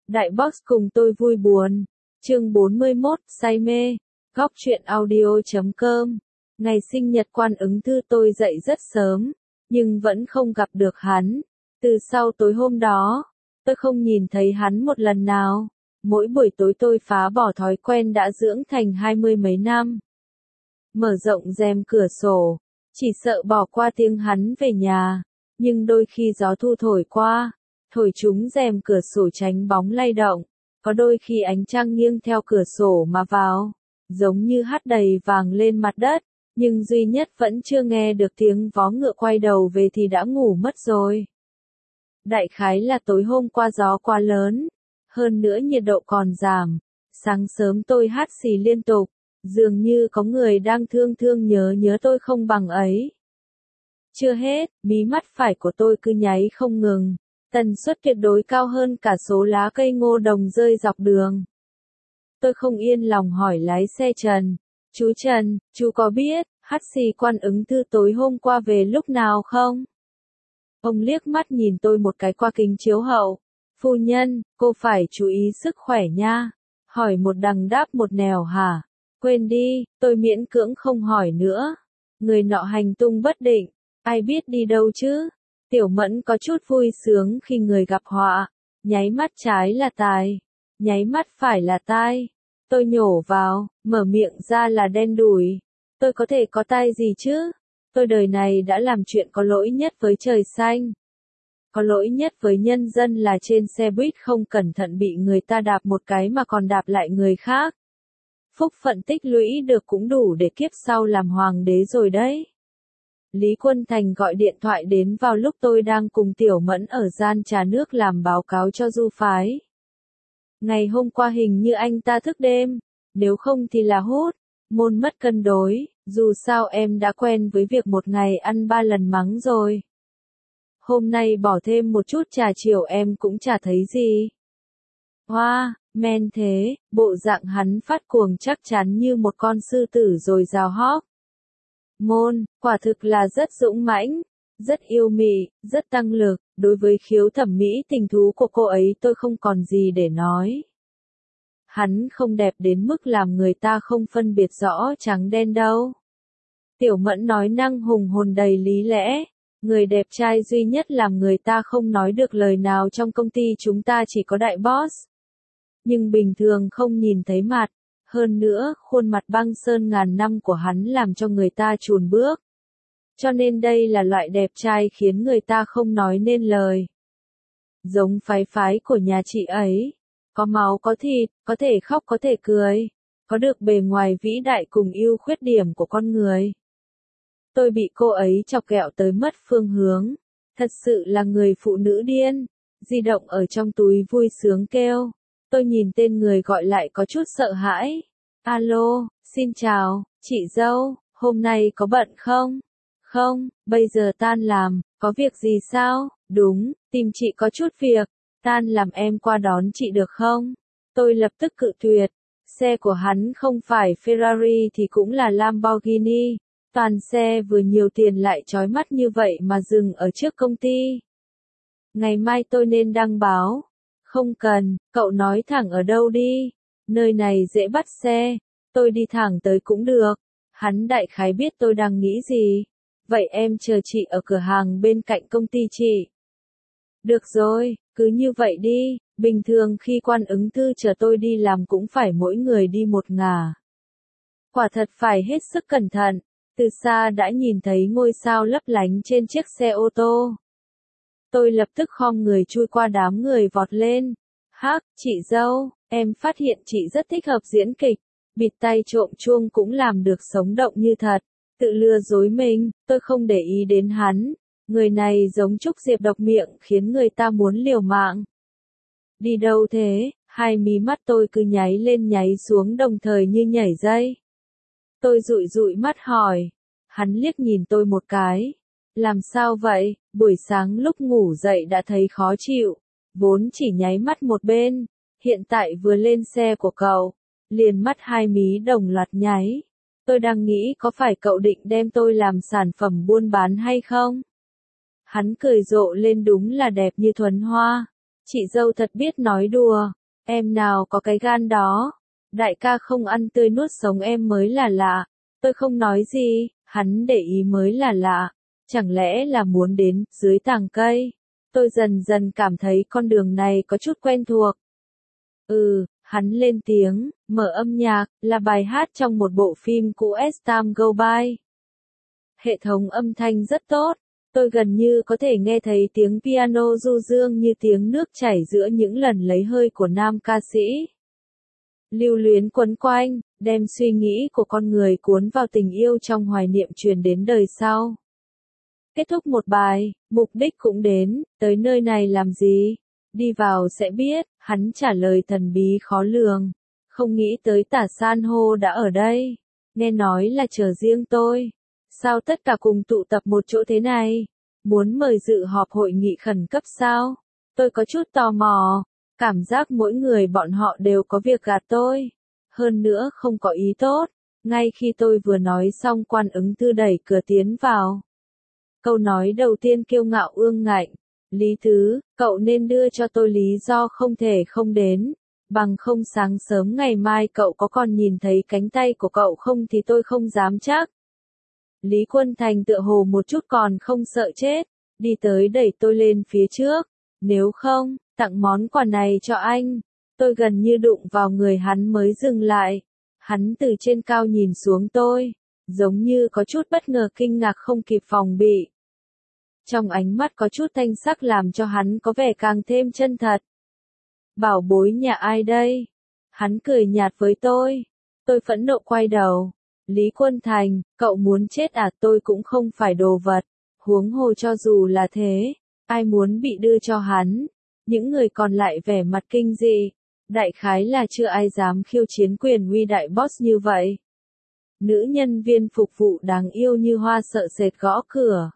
Đại Boss cùng tôi vui buồn. Chương 41, say mê. Góc truyện audio.com. Ngày sinh nhật Quan Ứng Thư tôi dậy rất sớm, nhưng vẫn không gặp được hắn. Từ sau tối hôm đó, tôi không nhìn thấy hắn một lần nào. Mỗi buổi tối tôi phá bỏ thói quen đã dưỡng thành 20 mấy năm. Mở rộng rèm cửa sổ, chỉ sợ bỏ qua tiếng hắn về nhà. Nhưng đôi khi gió thu thổi qua, thổi trúng rèm cửa sổ tránh bóng lay động. Có đôi khi ánh trăng nghiêng theo cửa sổ mà vào, giống như hắt đầy vàng lên mặt đất. Nhưng duy nhất vẫn chưa nghe được tiếng vó ngựa quay đầu về thì đã ngủ mất rồi. Đại khái là tối hôm qua gió quá lớn, hơn nữa nhiệt độ còn giảm. Sáng sớm tôi hắt xì liên tục, dường như có người đang thương thương nhớ tôi không bằng ấy. Chưa hết, mí mắt phải của tôi cứ nháy không ngừng, tần suất tuyệt đối cao hơn cả số lá cây ngô đồng rơi dọc đường. Tôi không yên lòng hỏi lái xe Trần, chú Trần, chú có biết, hắt xì Quan Ứng Thư tối hôm qua về lúc nào không? Ông liếc mắt nhìn tôi một cái qua kính chiếu hậu. Phu nhân, cô phải chú ý sức khỏe nha. Hỏi một đằng đáp một nẻo hả? Quên đi, tôi miễn cưỡng không hỏi nữa. Người nọ hành tung bất định, ai biết đi đâu chứ? Tiểu Mẫn có chút vui sướng khi người gặp họa. Nháy mắt trái là tài, nháy mắt phải là tai. Tôi nhổ vào, mở miệng ra là đen đủi. Tôi có thể có tai gì chứ? Tôi đời này đã làm chuyện có lỗi nhất với trời xanh. Có lỗi nhất với nhân dân là trên xe buýt không cẩn thận bị người ta đạp một cái mà còn đạp lại người khác. Phúc phận tích lũy được cũng đủ để kiếp sau làm hoàng đế rồi đấy. Lý Quân Thành gọi điện thoại đến vào lúc tôi đang cùng Tiểu Mẫn ở gian trà nước làm báo cáo cho Du phái. Ngày hôm qua hình như anh ta thức đêm, nếu không thì là hút, môn mất cân đối, dù sao em đã quen với việc một ngày ăn 3 lần mắng rồi. Hôm nay bỏ thêm một chút trà chiều em cũng chả thấy gì. Hoa, men thế, bộ dạng hắn phát cuồng chắc chắn như một con sư tử rồi rào hót. Môn, quả thực là rất dũng mãnh, rất yêu mị, rất tăng lực, đối với khiếu thẩm mỹ tình thú của cô ấy tôi không còn gì để nói. Hắn không đẹp đến mức làm người ta không phân biệt rõ trắng đen đâu. Tiểu Mẫn nói năng hùng hồn đầy lý lẽ, người đẹp trai duy nhất làm người ta không nói được lời nào trong công ty chúng ta chỉ có Đại Boss. Nhưng bình thường không nhìn thấy mặt, hơn nữa khuôn mặt băng sơn ngàn năm của hắn làm cho người ta chùn bước. Cho nên đây là loại đẹp trai khiến người ta không nói nên lời. Giống phái phái của nhà chị ấy. Có máu có thịt, có thể khóc có thể cười, có được bề ngoài vĩ đại cùng ưu khuyết điểm của con người. Tôi bị cô ấy chọc ghẹo tới mất phương hướng, thật sự là người phụ nữ điên. Di động ở trong túi vui sướng kêu, tôi nhìn tên người gọi lại có chút sợ hãi. Alo, xin chào, chị dâu, hôm nay có bận không? Không, bây giờ tan làm, có việc gì sao? Đúng, tìm chị có chút việc. Tan làm em qua đón chị được không? Tôi lập tức cự tuyệt. Xe của hắn không phải Ferrari thì cũng là Lamborghini. Toàn xe vừa nhiều tiền lại chói mắt như vậy mà dừng ở trước công ty. Ngày mai tôi nên đăng báo. Không cần, cậu nói thẳng ở đâu đi. Nơi này dễ bắt xe. Tôi đi thẳng tới cũng được. Hắn đại khái biết tôi đang nghĩ gì. Vậy em chờ chị ở cửa hàng bên cạnh công ty chị. Được rồi, cứ như vậy đi, bình thường khi Quan Ứng Thư chờ tôi đi làm cũng phải mỗi người đi một ngả. Quả thật phải hết sức cẩn thận, từ xa đã nhìn thấy ngôi sao lấp lánh trên chiếc xe ô tô. Tôi lập tức khom người chui qua đám người vọt lên. Hắc, chị dâu, em phát hiện chị rất thích hợp diễn kịch, bịt tai trộm chuông cũng làm được sống động như thật, tự lừa dối mình, tôi không để ý đến hắn. Người này giống Trúc Diệp độc miệng khiến người ta muốn liều mạng. Đi đâu thế? Hai mí mắt tôi cứ nháy lên nháy xuống đồng thời như nhảy dây. Tôi dụi dụi mắt hỏi. Hắn liếc nhìn tôi một cái. Làm sao vậy? Buổi sáng lúc ngủ dậy đã thấy khó chịu. Vốn chỉ nháy mắt một bên. Hiện tại vừa lên xe của cậu. Liền mắt hai mí đồng loạt nháy. Tôi đang nghĩ có phải cậu định đem tôi làm sản phẩm buôn bán hay không? Hắn cười rộ lên đúng là đẹp như thuần hoa. Chị dâu thật biết nói đùa, Em nào có cái gan đó. Đại ca không ăn tươi nuốt sống em mới là lạ. Tôi không nói gì, hắn để ý mới là lạ. Chẳng lẽ là muốn đến dưới tàng cây? Tôi dần dần cảm thấy con đường này có chút quen thuộc. Hắn lên tiếng, mở âm nhạc, là bài hát trong một bộ phim cũ As Time Go By. Hệ thống âm thanh rất tốt, tôi gần như có thể nghe thấy tiếng piano du dương như tiếng nước chảy giữa những lần lấy hơi của nam ca sĩ. Lưu luyến quấn quanh, đem suy nghĩ của con người cuốn vào tình yêu trong hoài niệm truyền đến đời sau. Kết thúc một bài, mục đích cũng đến, tới nơi này làm gì? Đi vào sẽ biết, hắn trả lời thần bí khó lường. Không nghĩ tới Tả San hô đã ở đây. Nghe nói là chờ riêng tôi. Sao tất cả cùng tụ tập một chỗ thế này? Muốn mời dự họp hội nghị khẩn cấp sao? Tôi có chút tò mò. Cảm giác mỗi người bọn họ đều có việc gạt tôi. Hơn nữa không có ý tốt. Ngay khi tôi vừa nói xong quan ứng thư đẩy cửa tiến vào. Câu nói đầu tiên kiêu ngạo ương ngạnh. Lý Thứ, cậu nên đưa cho tôi lý do không thể không đến. Bằng không sáng sớm ngày mai cậu có còn nhìn thấy cánh tay của cậu không thì tôi không dám chắc. Lý Quân Thành tựa hồ một chút còn không sợ chết. Đi tới đẩy tôi lên phía trước. Nếu không, tặng món quà này cho anh. Tôi gần như đụng vào người hắn mới dừng lại. Hắn từ trên cao nhìn xuống tôi. Giống như có chút bất ngờ kinh ngạc không kịp phòng bị. Trong ánh mắt có chút thanh sắc làm cho hắn có vẻ càng thêm chân thật. Bảo bối nhà ai đây? Hắn cười nhạt với tôi. Tôi phẫn nộ quay đầu. Lý Quân Thành, cậu muốn chết à? Tôi cũng không phải đồ vật. Huống hồ cho dù là thế, ai muốn bị đưa cho hắn? Những người còn lại vẻ mặt kinh dị. Đại khái là chưa ai dám khiêu chiến quyền uy đại boss như vậy. Nữ nhân viên phục vụ đáng yêu như hoa sợ sệt gõ cửa.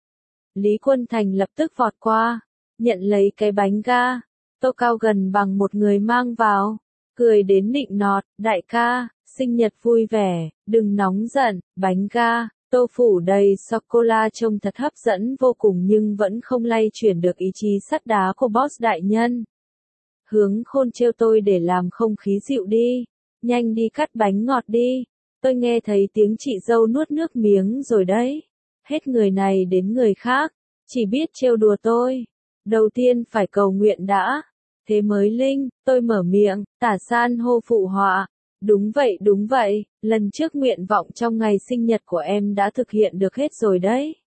Lý Quân Thành lập tức vọt qua, nhận lấy cái bánh ga, tô cao gần bằng một người mang vào, cười đến nịnh nọt, đại ca, sinh nhật vui vẻ, đừng nóng giận, bánh ga, tô phủ đầy sô-cô-la trông thật hấp dẫn vô cùng nhưng vẫn không lay chuyển được ý chí sắt đá của boss đại nhân. Hướng Khôn trêu tôi để làm không khí dịu đi, nhanh đi cắt bánh ngọt đi, tôi nghe thấy tiếng chị dâu nuốt nước miếng rồi đấy. Hết người này đến người khác, chỉ biết trêu đùa tôi. Đầu tiên phải cầu nguyện đã. Thế mới linh, tôi mở miệng, Tả San hô phụ họa. Đúng vậy, lần trước nguyện vọng trong ngày sinh nhật của em đã thực hiện được hết rồi đấy.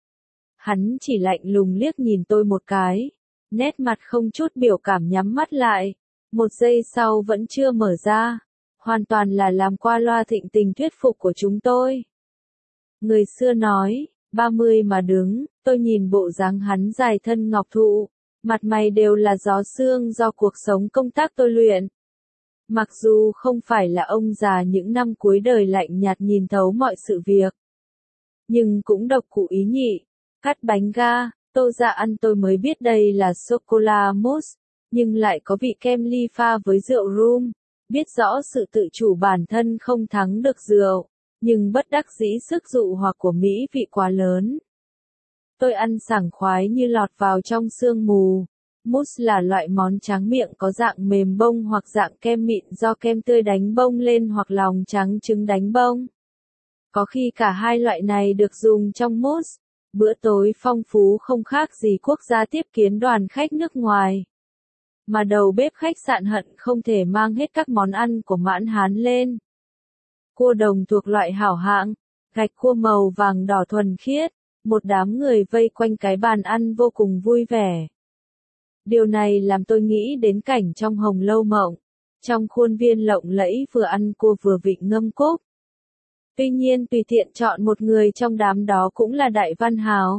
Hắn chỉ lạnh lùng liếc nhìn tôi một cái. Nét mặt không chút biểu cảm nhắm mắt lại. Một giây sau vẫn chưa mở ra. Hoàn toàn là làm qua loa thịnh tình thuyết phục của chúng tôi. Người xưa nói, 30 mà đứng, tôi nhìn bộ dáng hắn dài thân ngọc thụ, mặt mày đều là gió sương do cuộc sống công tác tôi luyện. Mặc dù không phải là ông già những năm cuối đời lạnh nhạt nhìn thấu mọi sự việc, nhưng cũng độc cụ ý nhị. Cắt bánh ga, tô ra ăn tôi mới biết đây là sô-cô-la mousse, nhưng lại có vị kem ly pha với rượu rum, biết rõ sự tự chủ bản thân không thắng được rượu. Nhưng bất đắc dĩ sức dụ hoặc của mỹ vị quá lớn. Tôi ăn sảng khoái như lọt vào trong sương mù. Mousse là loại món tráng miệng có dạng mềm bông hoặc dạng kem mịn do kem tươi đánh bông lên hoặc lòng trắng trứng đánh bông. Có khi cả hai loại này được dùng trong mousse. Bữa tối phong phú không khác gì quốc gia tiếp kiến đoàn khách nước ngoài. Mà đầu bếp khách sạn hận không thể mang hết các món ăn của Mãn Hán lên. Cua đồng thuộc loại hảo hạng, gạch cua màu vàng đỏ thuần khiết, một đám người vây quanh cái bàn ăn vô cùng vui vẻ. Điều này làm tôi nghĩ đến cảnh trong Hồng Lâu Mộng, trong khuôn viên lộng lẫy vừa ăn cua vừa vịnh ngâm cúc. Tuy nhiên tùy tiện chọn một người trong đám đó cũng là đại văn hào.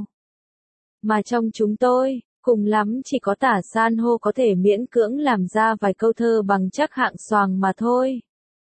Mà trong chúng tôi, cùng lắm chỉ có Tả San hô có thể miễn cưỡng làm ra vài câu thơ bằng chắc hạng xoàng mà thôi.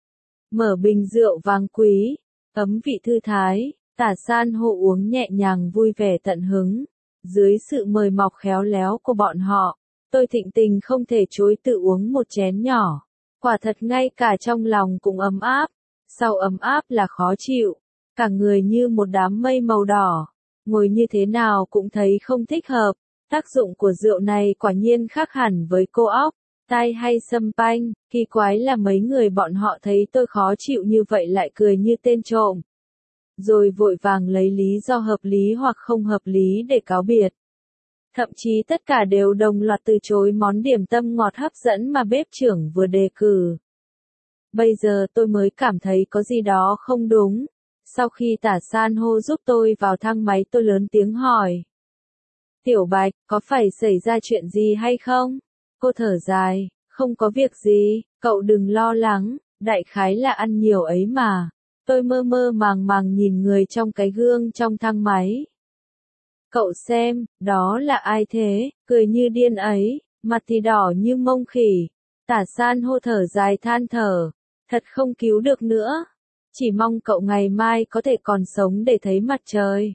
Mở bình rượu vàng quý, ấm vị thư thái, Tả San hô uống nhẹ nhàng vui vẻ tận hứng. Dưới sự mời mọc khéo léo của bọn họ, tôi thịnh tình không thể chối tự uống một chén nhỏ. Quả thật ngay cả trong lòng cũng ấm áp, sau ấm áp là khó chịu, cả người như một đám mây màu đỏ, ngồi như thế nào cũng thấy không thích hợp. Tác dụng của rượu này quả nhiên khác hẳn với cô óc. Tai hay sâm panh, kỳ quái là mấy người bọn họ thấy tôi khó chịu như vậy lại cười như tên trộm. Rồi vội vàng lấy lý do hợp lý hoặc không hợp lý để cáo biệt. Thậm chí tất cả đều đồng loạt từ chối món điểm tâm ngọt hấp dẫn mà bếp trưởng vừa đề cử. Bây giờ tôi mới cảm thấy có gì đó không đúng. Sau khi Tả San hô giúp tôi vào thang máy tôi lớn tiếng hỏi. Tiểu Bạch, có phải xảy ra chuyện gì hay không? Cô thở dài, không có việc gì, cậu đừng lo lắng, đại khái là ăn nhiều ấy mà. Tôi mơ mơ màng màng nhìn người trong cái gương trong thang máy. Cậu xem, đó là ai thế, cười như điên ấy, mặt thì đỏ như mông khỉ. Tả San hô thở dài than thở, thật không cứu được nữa. Chỉ mong cậu ngày mai có thể còn sống để thấy mặt trời.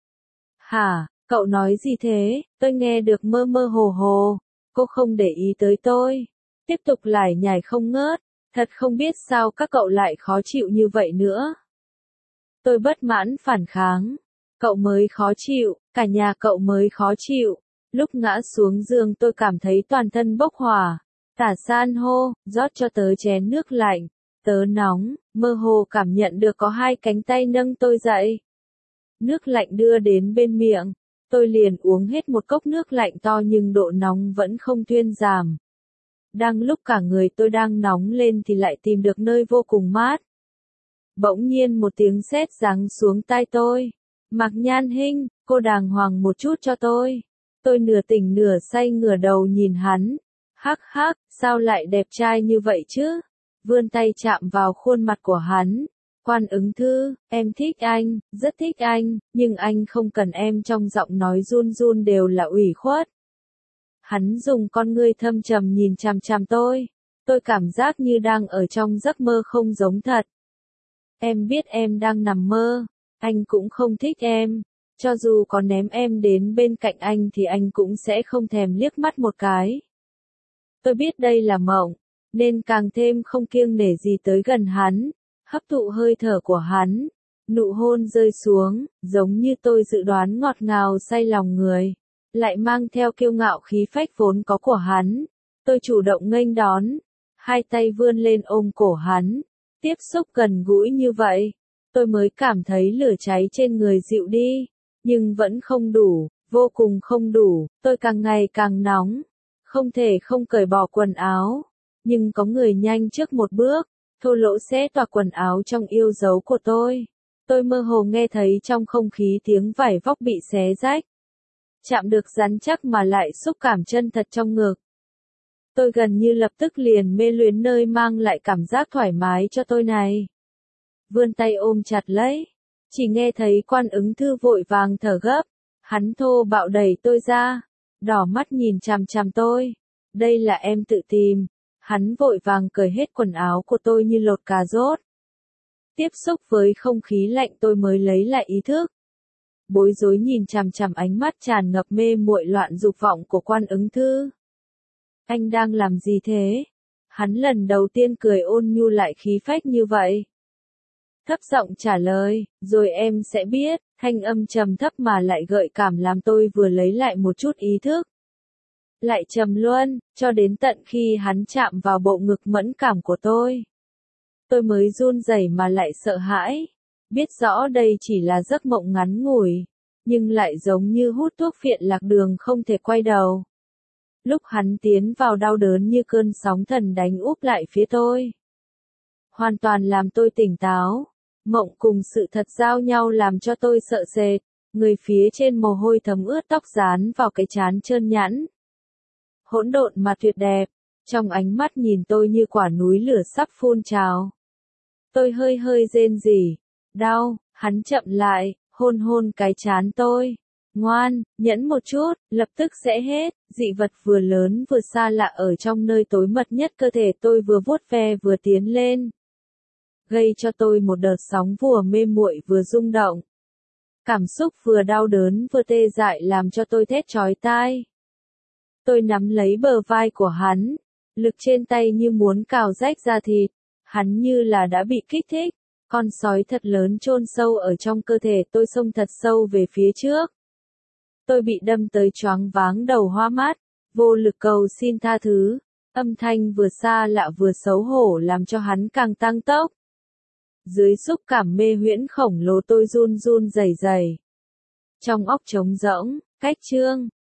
Hả, cậu nói gì thế, tôi nghe được mơ mơ hồ hồ. Cô không để ý tới tôi. Tiếp tục lải nhải không ngớt. Thật không biết sao các cậu lại khó chịu như vậy nữa. Tôi bất mãn phản kháng. Cậu mới khó chịu, cả nhà cậu mới khó chịu. Lúc ngã xuống giường tôi cảm thấy toàn thân bốc hỏa. Tả San hô, rót cho tớ chén nước lạnh. Tớ nóng, mơ hồ cảm nhận được có hai cánh tay nâng tôi dậy. Nước lạnh đưa đến bên miệng. Tôi liền uống hết một cốc nước lạnh to nhưng độ nóng vẫn không thuyên giảm. Đang lúc cả người tôi đang nóng lên thì lại tìm được nơi vô cùng mát. Bỗng nhiên một tiếng sét giáng xuống tai tôi. Mạc Nhan Hinh, cô đàng hoàng một chút cho tôi. Tôi nửa tỉnh nửa say ngửa đầu nhìn hắn. Hắc hắc, sao lại đẹp trai như vậy chứ? Vươn tay chạm vào khuôn mặt của hắn. Quan ứng thư, em thích anh, rất thích anh, nhưng anh không cần em trong giọng nói run run đều là ủy khuất. Hắn dùng con ngươi thâm trầm nhìn chằm chằm tôi. Tôi cảm giác như đang ở trong giấc mơ không giống thật. Em biết em đang nằm mơ. Anh cũng không thích em. Cho dù có ném em đến bên cạnh anh thì anh cũng sẽ không thèm liếc mắt một cái. Tôi biết đây là mộng, nên càng thêm không kiêng nể gì tới gần hắn. Hấp thụ hơi thở của hắn. Nụ hôn rơi xuống, giống như tôi dự đoán ngọt ngào say lòng người. Lại mang theo kiêu ngạo khí phách vốn có của hắn. Tôi chủ động nghênh đón. Hai tay vươn lên ôm cổ hắn. Tiếp xúc gần gũi như vậy. Tôi mới cảm thấy lửa cháy trên người dịu đi. Nhưng vẫn không đủ, vô cùng không đủ. Tôi càng ngày càng nóng. Không thể không cởi bỏ quần áo. Nhưng có người nhanh trước một bước. Thô lỗ xé toạc quần áo trong yêu dấu của tôi. Tôi mơ hồ nghe thấy trong không khí tiếng vải vóc bị xé rách. Chạm được rắn chắc mà lại xúc cảm chân thật trong ngực. Tôi gần như lập tức liền mê luyến nơi mang lại cảm giác thoải mái cho tôi này. Vươn tay ôm chặt lấy. Chỉ nghe thấy Quan Ứng Thư vội vàng thở gấp. Hắn thô bạo đẩy tôi ra. Đỏ mắt nhìn chằm chằm tôi. Đây là em tự tìm. Hắn vội vàng cởi hết quần áo của tôi như lột cà rốt. Tiếp xúc với không khí lạnh tôi mới lấy lại ý thức. Bối rối nhìn chằm chằm ánh mắt tràn ngập mê muội loạn dục vọng của Quan Ứng Thư. Anh đang làm gì thế? Hắn lần đầu tiên cười ôn nhu lại khí phách như vậy. Thấp giọng trả lời, rồi em sẽ biết, thanh âm trầm thấp mà lại gợi cảm làm tôi vừa lấy lại một chút ý thức. Lại trầm luôn, cho đến tận khi hắn chạm vào bộ ngực mẫn cảm của tôi. Tôi mới run rẩy mà lại sợ hãi. Biết rõ đây chỉ là giấc mộng ngắn ngủi, nhưng lại giống như hút thuốc phiện lạc đường không thể quay đầu. Lúc hắn tiến vào đau đớn như cơn sóng thần đánh úp lại phía tôi. Hoàn toàn làm tôi tỉnh táo. Mộng cùng sự thật giao nhau làm cho tôi sợ sệt. Người phía trên mồ hôi thấm ướt tóc dán vào cái trán trơn nhẵn. Hỗn độn mà tuyệt đẹp. Trong ánh mắt nhìn tôi như quả núi lửa sắp phun trào. Tôi hơi hơi rên rỉ. Đau, hắn chậm lại, hôn hôn cái trán tôi. Ngoan, nhẫn một chút, lập tức sẽ hết. Dị vật vừa lớn vừa xa lạ ở trong nơi tối mật nhất cơ thể tôi vừa vuốt ve vừa tiến lên. Gây cho tôi một đợt sóng vừa mê muội vừa rung động. Cảm xúc vừa đau đớn vừa tê dại làm cho tôi thét chói tai. Tôi nắm lấy bờ vai của hắn, lực trên tay như muốn cào rách da thịt. Hắn như là đã bị kích thích. Con sói thật lớn chôn sâu ở trong cơ thể tôi xông thật sâu về phía trước. Tôi bị đâm tới choáng váng đầu hoa mắt, vô lực cầu xin tha thứ. Âm thanh vừa xa lạ vừa xấu hổ làm cho hắn càng tăng tốc. Dưới xúc cảm mê huyễn khổng lồ tôi run run rẩy rẩy. Trong óc trống rỗng, cách chương.